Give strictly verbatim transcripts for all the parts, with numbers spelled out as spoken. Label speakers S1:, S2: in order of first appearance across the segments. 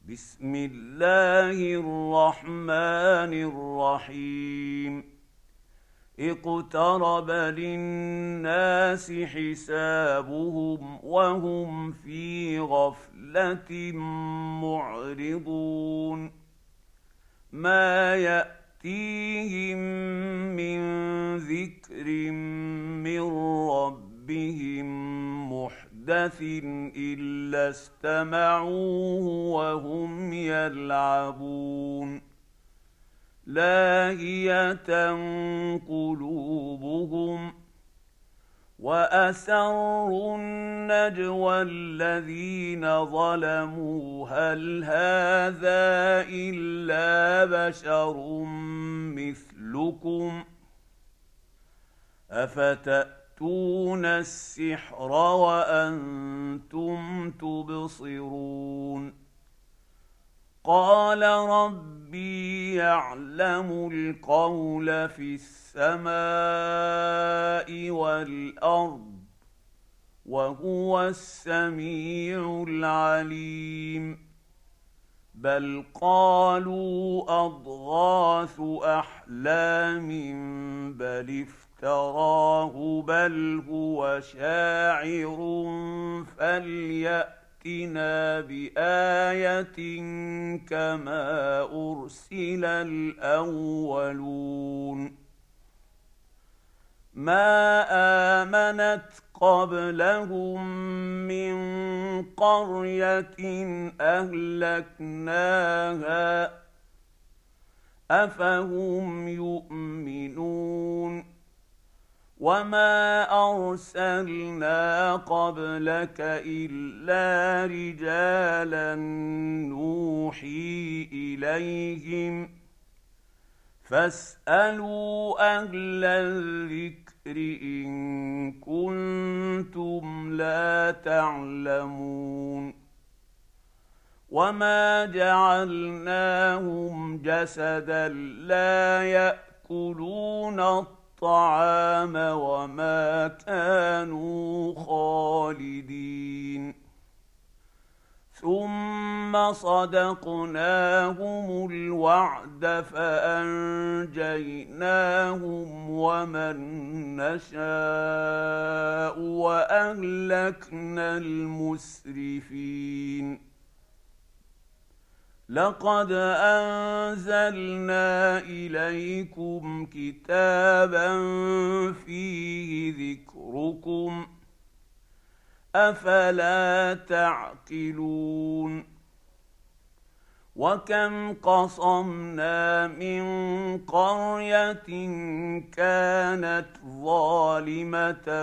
S1: بسم الله الرحمن الرحيم اقترب للناس حسابهم وهم في غفلة معرضون ما يأتيهم من ذكر من ربهم محدث إلا استمعوه وهم يلعبون لاهية قلوبهم وأسروا النجوى الذين ظلموا هل هذا إلا بشر مثلكم أفتأتون السحر وأنتم تبصرون قال ربي يعلم القول في السماء والأرض وهو السميع العليم بل قالوا أضغاث أحلام بل افتراه بل هو شاعر فليأتنا بآية كما أرسل الأولون ما آمنت قبلهم من قرية أهلكناها أفهم يؤمنون وما أرسلنا قبلك إلا رجالا نوحي إليهم فاسألوا أهل الذكر إن كنتم لا تعلمون وما جعلناهم جسدا لا يأكلون الطعام وما كانوا خالدين ثم صدقناهم الوعد فأنجيناهم ومن نشاء وأهلكنا المسرفين لقد أنزلنا إليكم كتابا فيه ذكركم أفلا تعقلون وكم قصمنا من قرية كانت ظالمة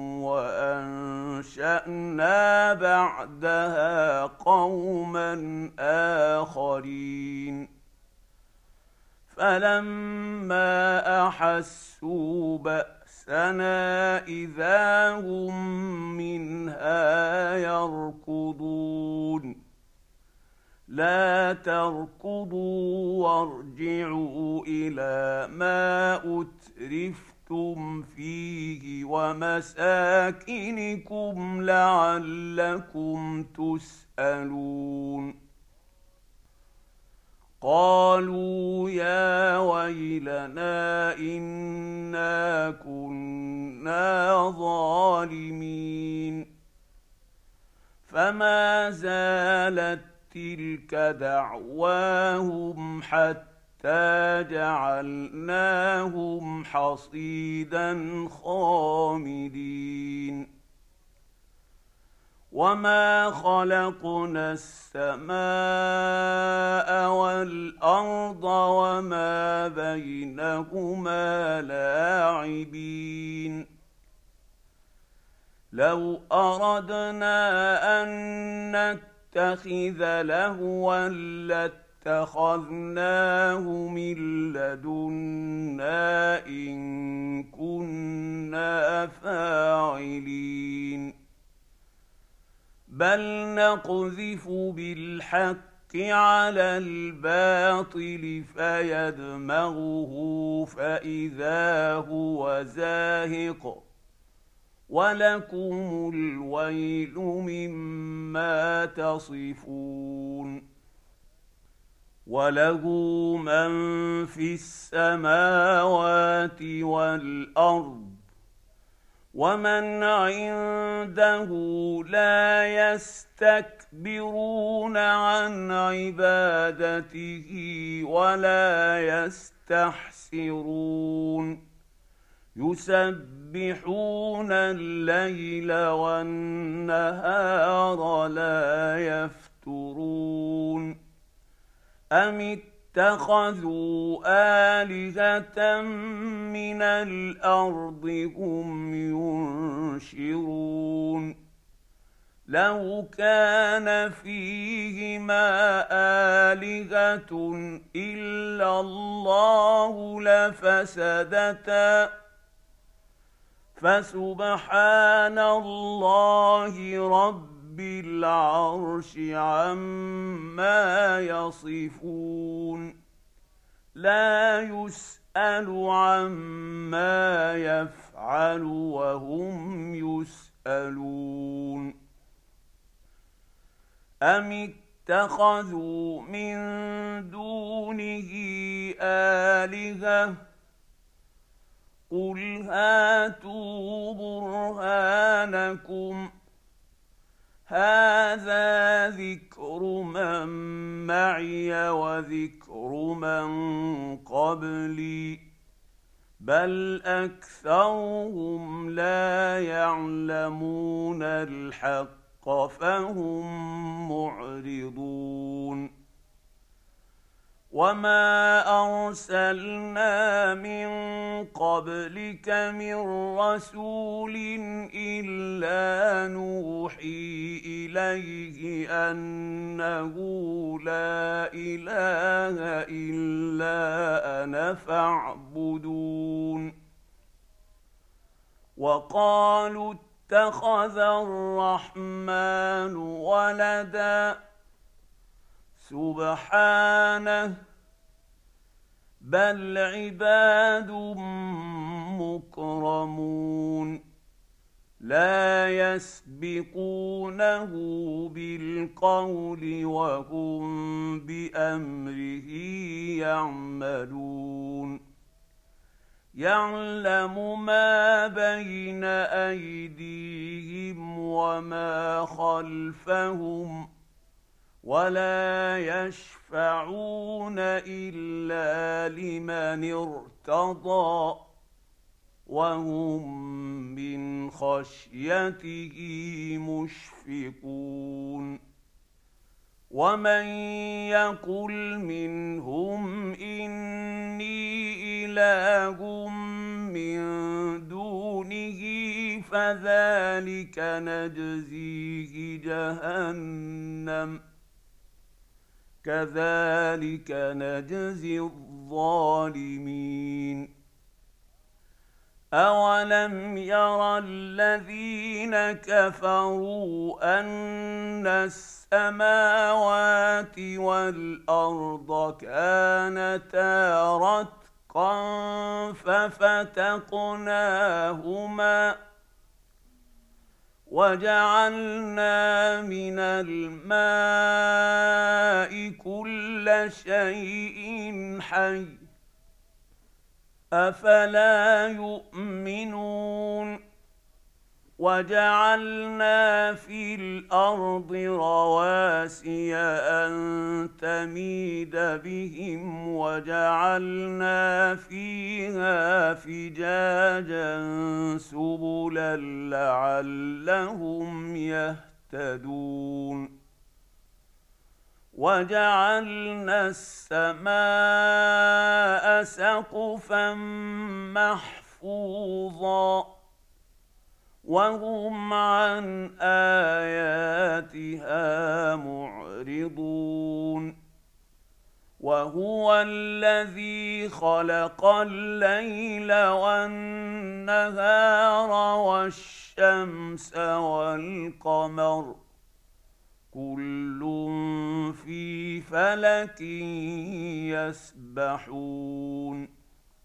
S1: وأنشأنا بعدها قوما آخرين فلما أحسوا بأسنا إذا هم منها يركضون لا تركضوا وارجعوا إلى ما أترفتم فيه ومساكنكم لعلكم تسألون قالوا يا ويلنا إنا كنا ظالمين فما زالت تلك دعواهم حتى جعلناهم حصيدا خامدين وما خلقنا السماء والأرض وما بينهما لاعبين لو أردنا أن نتخذ لهوا لاتخذناه من لدنا إن كنا فاعلين بل نقذف بالحق على الباطل فيدمغه فإذا هو زاهق ولكم الويل مما تصفون وله من في السماوات والارض ومن عنده لا يستكبرون عن عبادته ولا يستحسرون يسبحون الليل والنهار لا يفترون أم اتخذوا آلهة من الأرض هم ينشرون لو كان فيهما آلهة إلا الله لفسدتا فسبحان الله رب بالعرش عما يصفون لا يسأل عما يفعل وهم يسألون أم اتخذوا من دونه آلهة قل هاتوا برهانكم هذا ذكر من معي وذكر من قبلي بل أكثرهم لا يعلمون الحق فهم معرضون وما أرسلنا من قبلك من رسول إلا نوحي إليه أنه لا إله إلا أنا فاعبدون وقالوا اتخذ الرحمن ولدا سبحانه بل عباد مكرمون لا يسبقونه بالقول وهم بأمره يعملون يعلم ما بين أيديهم وما خلفهم ولا يشفعون إلا لمن ارتضى وهم من خشيته مشفقون ومن يقل منهم إني إله من دونه فذلك نجزيه جهنم كذلك نجزي الظالمين أولم ير الذين كفروا أن السماوات والأرض كانتا رتقا ففتقناهما وجعلنا من الماء كل شيء حي أفلا يؤمنون وجعلنا في الأرض رواسي أن تميد بهم وجعلنا فيها فجاجا سبلا لعلهم يهتدون وجعلنا السماء سقفا محفوظا وهم عن آياتها معرضون وهو الذي خلق الليل والنهار والشمس والقمر كل في فلك يسبحون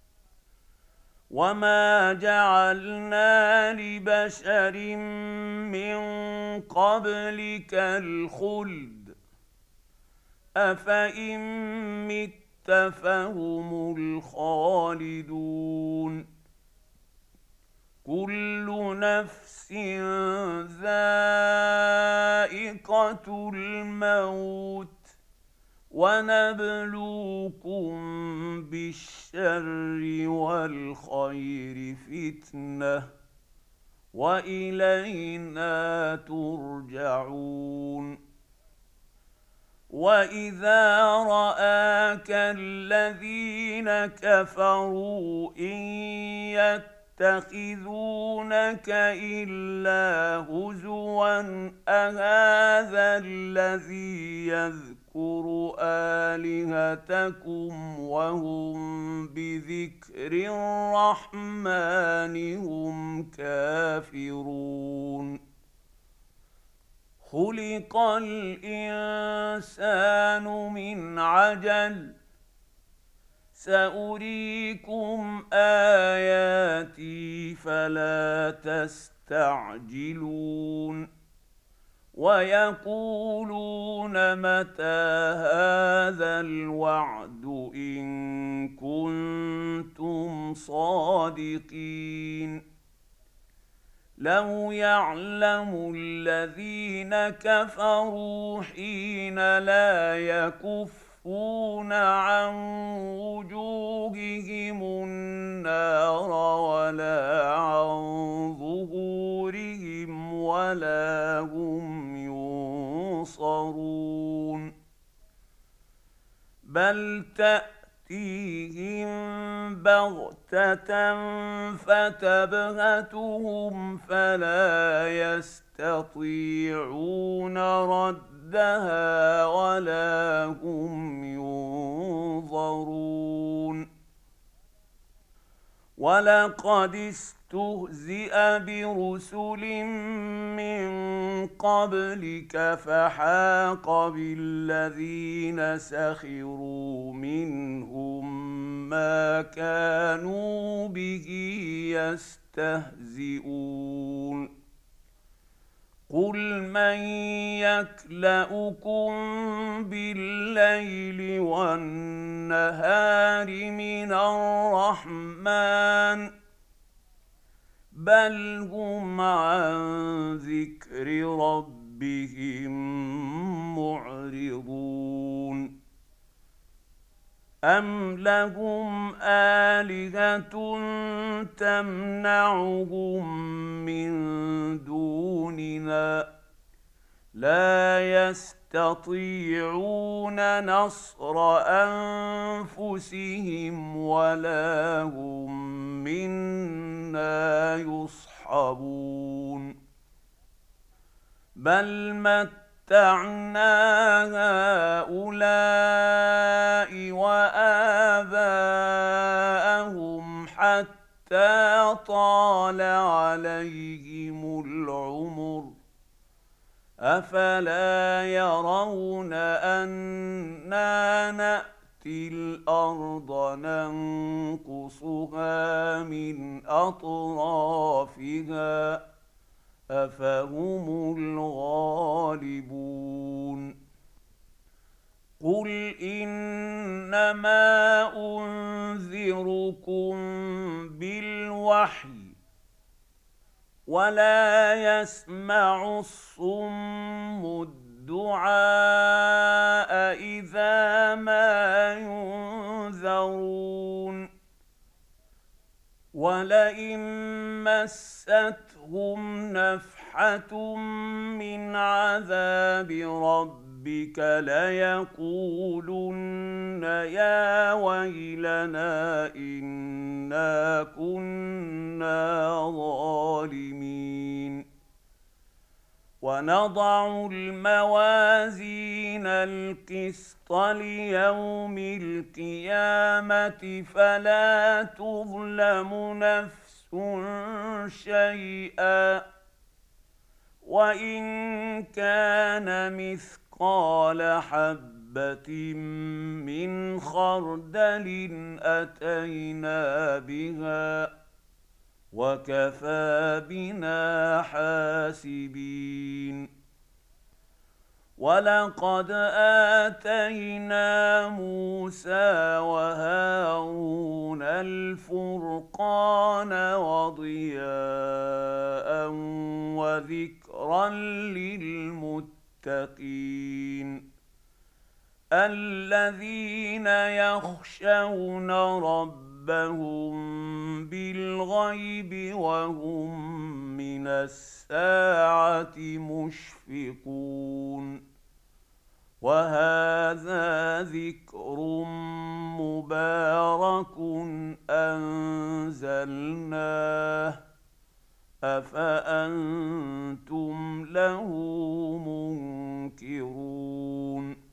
S1: وما جعلنا لبشر من قبلك الخلد أفإن مت فهم الخالدون كل نفس ذائقة الموت ونبلوكم بالشر والخير فتنة وإلينا ترجعون وإذا رآك الذين كفروا إن يتخذونك إلا هزوا أهذا الذي يذكر آلهتكم وهم بذكر الرحمن هم كافرون خلق الإنسان من عجل سأريكم آياتي فلا تستعجلون ويقولون متى هذا الوعد إن كنتم صادقين لو يعلم الذين كفروا حين لا يكفون عن وجوههم النار ولا عن ظهورهم ولا هم ينصرون بل تأتيهم بغتة فتبهتهم فلا يستطيعون ردها ولا هم ينظرون ولقد استهزئ برسل من قبلك فحاق بالذين سخروا منهم ما كانوا به يستهزئون قل من يكلؤكم بالليل والنهار من الرحمن بل هم عن ذكر ربهم معرضون أم لهم آلهة تمنعهم من دوننا لا يستطيعون نصر أنفسهم ولا هم منا يصحبون بل متعنا هؤلاء وآباءهم حتى طال عليهم العمر أفلا يرون أنا نأتي الأرض ننقصها من أطرافها أفهم الغالبون قل إنما أنذركم بالوحي ولا يسمع الصم الدعاء إذا ما ينذرون ولئن مستهم نفحة من عذاب ربك ليقولن يا ويلنا إنا كنا ظالمين ونضع الموازين القسط ليوم القيامة فلا تظلم نفس شيئا وإن كان مثقال حبة من خردل أتينا بها وكفى بنا حاسبين ولقد آتينا موسى وهارون الفرقان وضياء وذكرا للمتقين الذين يخشون ربهم بالغيب وهم من الساعة مشفقون وهذا ذكر مبارك أنزلناه أفأنتم له منكرون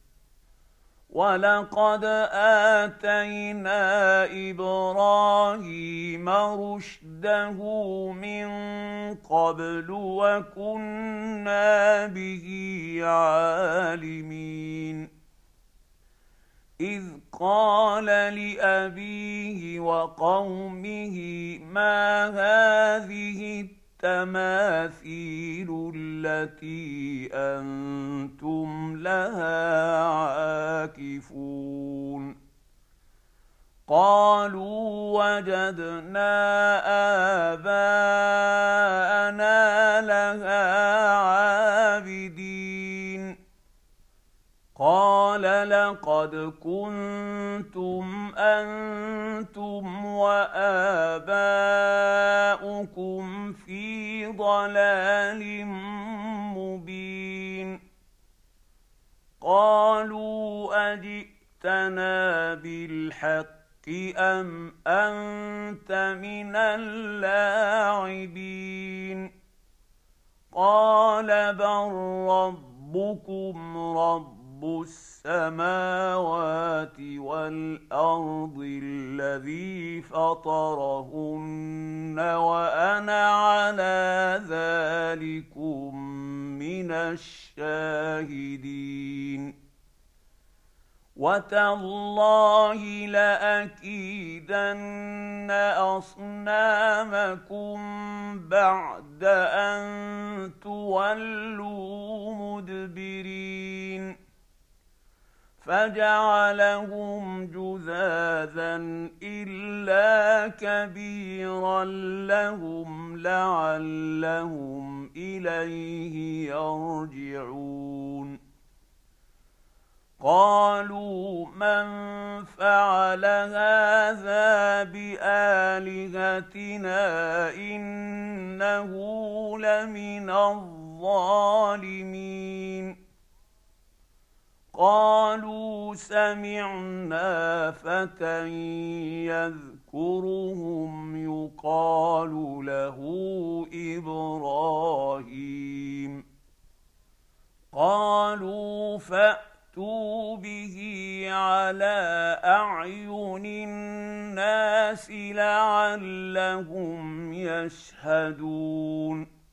S1: ولقد آتينا إبراهيم رشده من قبل وكنا به عالمين إذ قال لأبيه وقومه ما هذه التماثيل التي أنتم لها عاكفون قالوا وجدنا آباءنا لها عابدين قال لقد كنتم أنتم وآباؤكم في ضلال مبين قالوا أجئتنا بالحق أم أنت من اللاعبين قال بل ربكم رب السماوات والأرض الذي فطرهن وأنا على ذلكم من الشاهدين وتالله لأكيدن أصنامكم بعد أن تولوا مدبرين فجعلهم جذاذا إلا كبيرا لهم لعلهم إليه يرجعون قالوا من فعل هذا بآلهتنا إنه لمن الظالمين قالوا سمعنا فتى يذكرهم يقال له إبراهيم قالوا فأتوا به على أعين الناس لعلهم يشهدون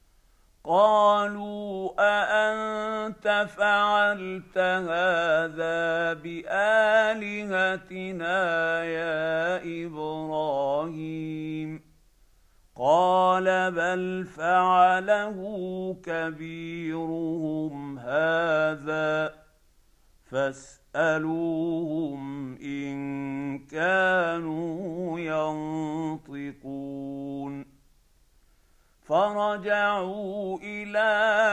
S1: قالوا أأنت فعلت هذا بآلهتنا يا إبراهيم قال بل فعله كبيرهم هذا فاسألوهم إن كانوا ينطقون فرجعوا إلى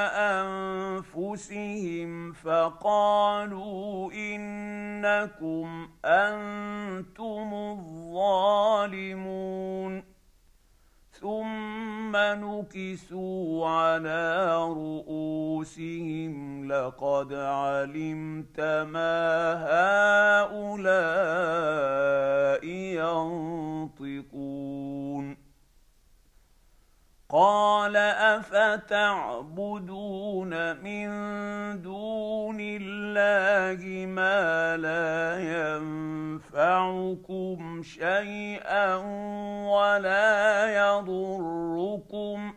S1: أنفسهم فقالوا إنكم أنتم الظالمون ثم نكسوا على رؤوسهم لقد علمت ما هؤلاء ينطقون قال أفتعبدون من دون الله ما لا ينفعكم شيئا ولا يضركم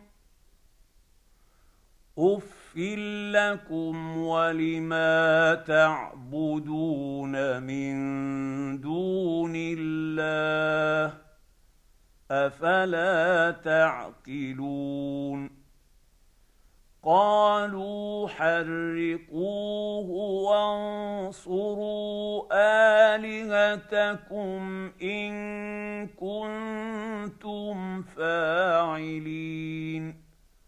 S1: أف لكم ولما تعبدون من دون الله أفلا تعقلون قالوا حرقوه وانصروا آلهتكم إن كنتم فاعلين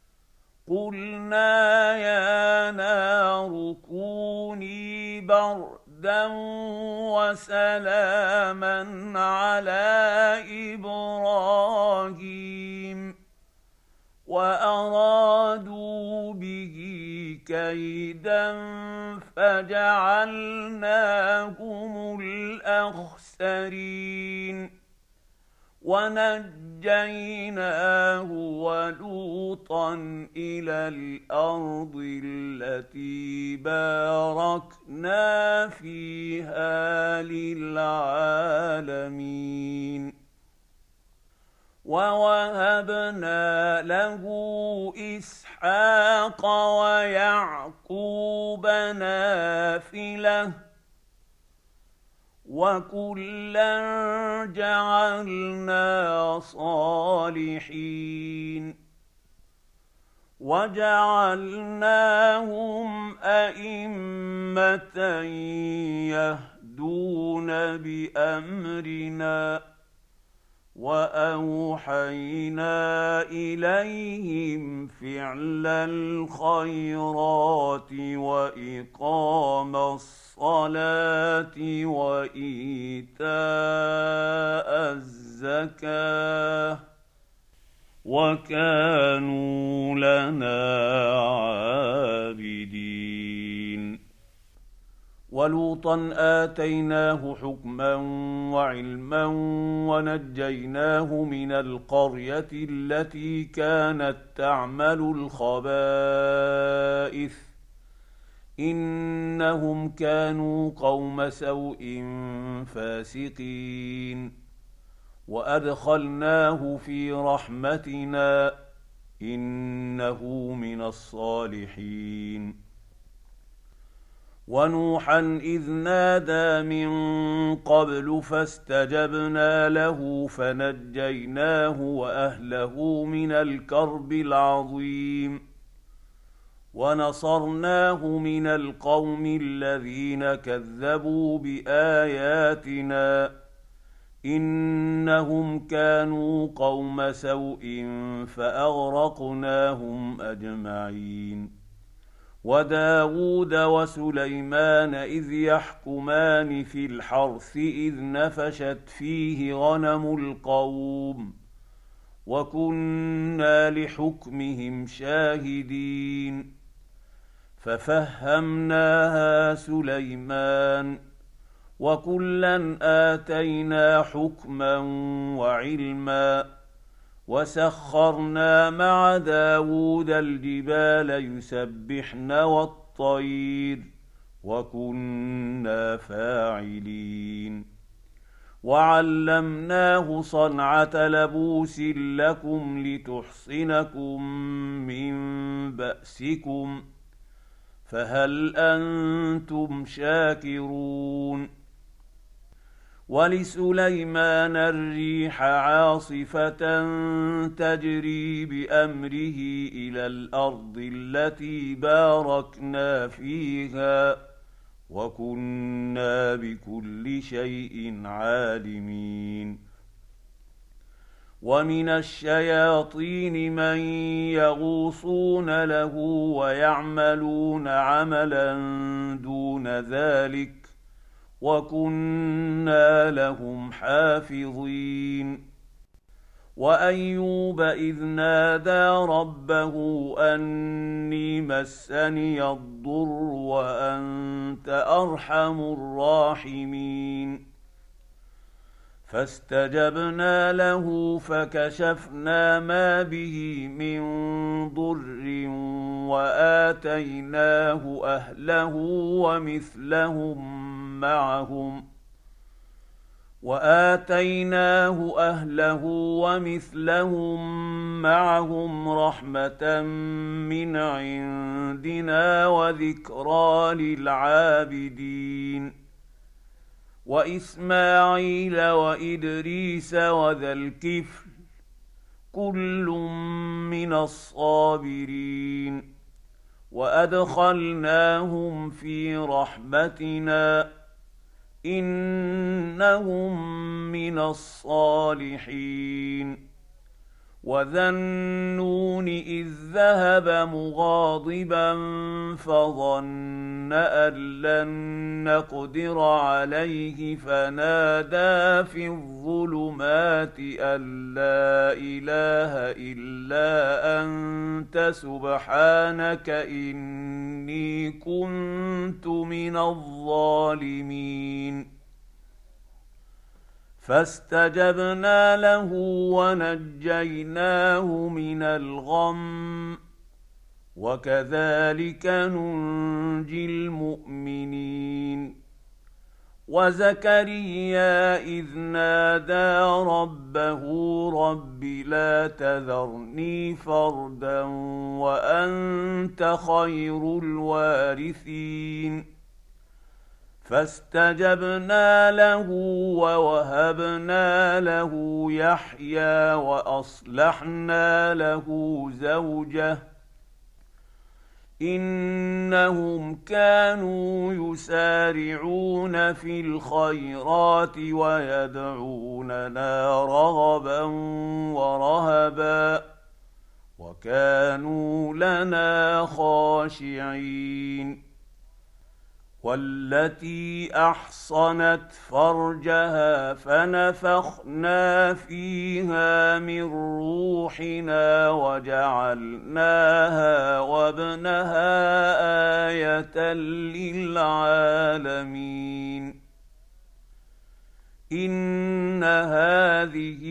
S1: قلنا يا نار كوني بردا وسلاما على إبراهيم وأرادوا به كيدا فجعلناهم الأخسرين ونجيناه ولوطا إلى الأرض التي باركنا فيها للعالمين ووهبنا له إسحاق ويعقوب نافلة وكلا جعلنا صالحين وجعلناهم أئمة يهدون بأمرنا وأوحينا إليهم فعل الخيرات وإقام الصلاة وإيتاء الزكاة وكانوا لنا عابدين ولوطا آتيناه حكما وعلما ونجيناه من القرية التي كانت تعمل الخبائث إنهم كانوا قوم سوء فاسقين وأدخلناه في رحمتنا إنه من الصالحين ونوحا إذ نادى من قبل فاستجبنا له فنجيناه وأهله من الكرب العظيم ونصرناه من القوم الذين كذبوا بآياتنا إنهم كانوا قوم سوء فأغرقناهم أجمعين وداود وسليمان إذ يحكمان في الحرث إذ نفشت فيه غنم القوم وكنا لحكمهم شاهدين ففهمناها سليمان وكلا آتينا حكما وعلما وسخرنا مع داود الجبال يسبحن والطير وكنا فاعلين وعلمناه صنعة لبوس لكم لتحصنكم من بأسكم فهل أنتم شاكرون ولسليمان الريح عاصفة تجري بأمره إلى الأرض التي باركنا فيها وكنا بكل شيء عالمين ومن الشياطين من يغوصون له ويعملون عملا دون ذلك وكنا لهم حافظين وأيوب إذ نادى ربه أني مسني الضر وأنت أرحم الراحمين فاستجبنا له فكشفنا ما به من ضر وآتيناه أهله ومثلهم معهم وآتيناه أهله ومثلهم معهم رحمة من عندنا وذكرى للعابدين وإسماعيل وإدريس وذا الكفل كل من الصابرين وادخلناهم في رحمتنا انهم من الصالحين. وذا النون اذ ذهب مغاضبا فظن ان لن نقدر عليه فنادى في الظلمات ان لا اله الا انت سبحانك اني كنت من الظالمين. فاستجبنا له ونجيناه من الغم وكذلك ننجي المؤمنين. وزكريا إذ نادى ربه رب لا تذرني فردا وأنت خير الوارثين. فاستجبنا له ووهبنا له يحيى وأصلحنا له زوجه إنهم كانوا يسارعون في الخيرات ويدعوننا رغبا ورهبا وكانوا لنا خاشعين. والتي أحصنت فرجها فنفخنا فيها من روحنا وجعلناها وابنها آية للعالمين. إن هذه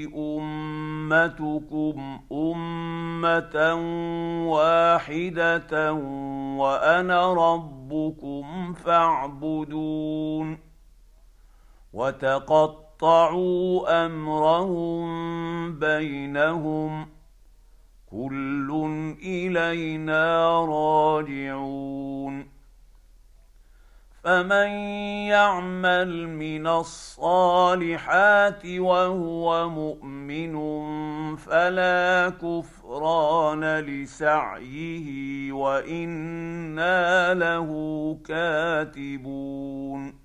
S1: أمتكم أمة واحدة وأنا ربكم فاعبدون. وتقطعوا أمرهم بينهم كل إلينا راجعون. فمن يعمل من الصالحات وهو مؤمن فلا كفران لسعيه وإنا له كاتبون.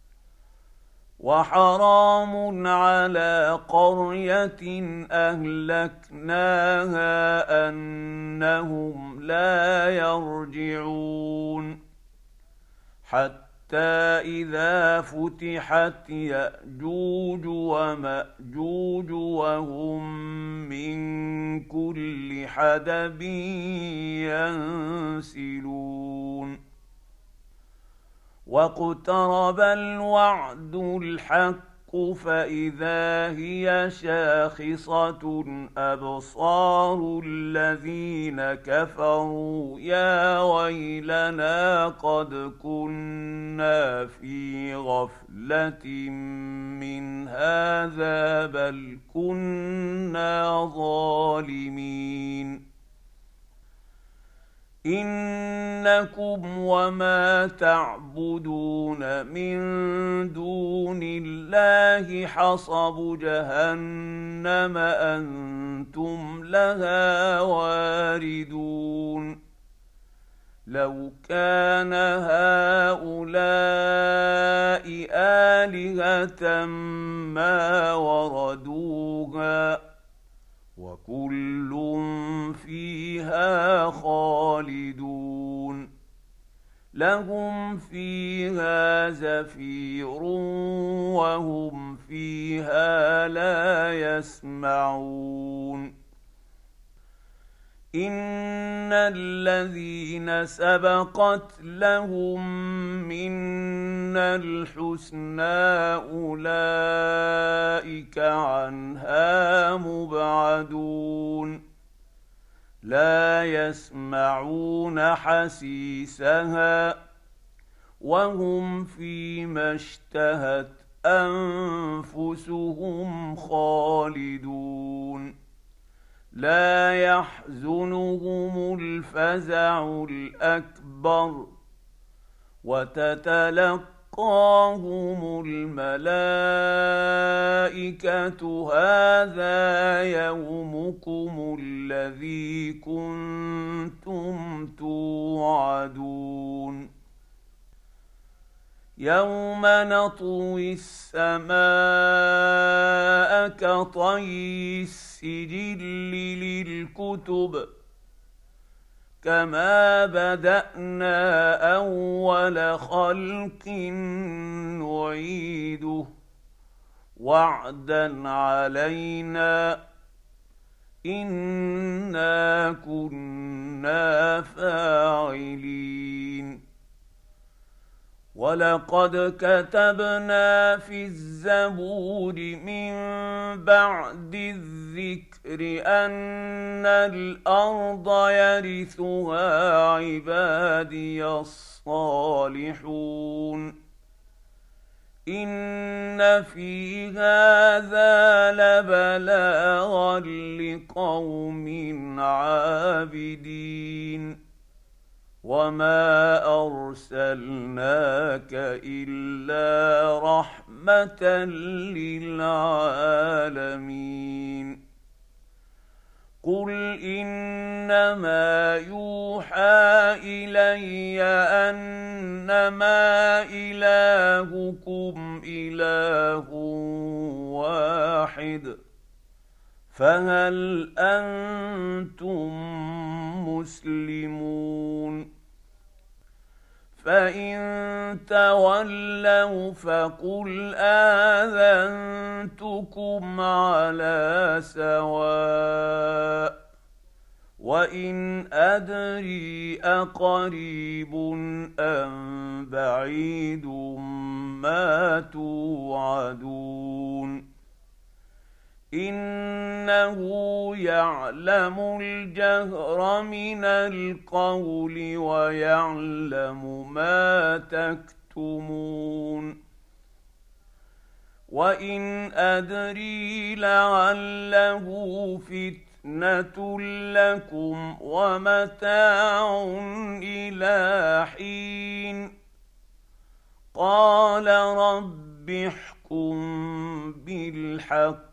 S1: وحرام على قرية أهلكناها أنهم لا يرجعون. حتى إذا فتحت يأجوج ومأجوج وهم من كل حدب ينسلون. واقترب الوعد الحق فإذا هي شاخصة أبصار الذين كفروا يا ويلنا قد كنا في غفلة من هذا بل كنا ظالمين. إنكم وما تعبدون من دون الله حصب جهنم أنتم لها واردون. لو كان هؤلاء آلهة ما وردوها وكل فيها خالدون. لهم فيها زفير وهم فيها لا يسمعون. إن الذين سبقت لهم منا الحسنى أولئك عنها مبعدون. لا يسمعون حسيسها وهم فيما اشتهت أنفسهم خالدون. لا يحزنهم الفزع الأكبر وتتلقاهم فتلقاهم الملائكه هذا يومكم الذي كنتم توعدون يوم نطوي السماء كطي السجل للكتب كما بدانا اول خلق نعيده وعدا علينا انا كنا فاعلين ولقد كتبنا في الزبور من بعد الذكر أن الأرض يرثها عبادي الصالحون إن في هذا لبلاغا لقوم عابدين وما ارسلناك الا رحمه للعالمين قل انما يوحى الي انما الهكم اله واحد فهل انتم مسلمون فان تولوا فقل اذنتكم على سواء وان ادري اقريب ام بعيد ما توعدون انه يعلم الجهر من القول ويعلم ما تكتمون وان ادري لعله فتنه لكم ومتاع الى حين قال رب احكم بالحق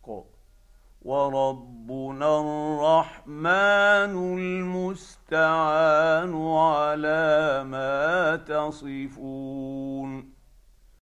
S1: وربنا الرحمن المستعان على ما تصفون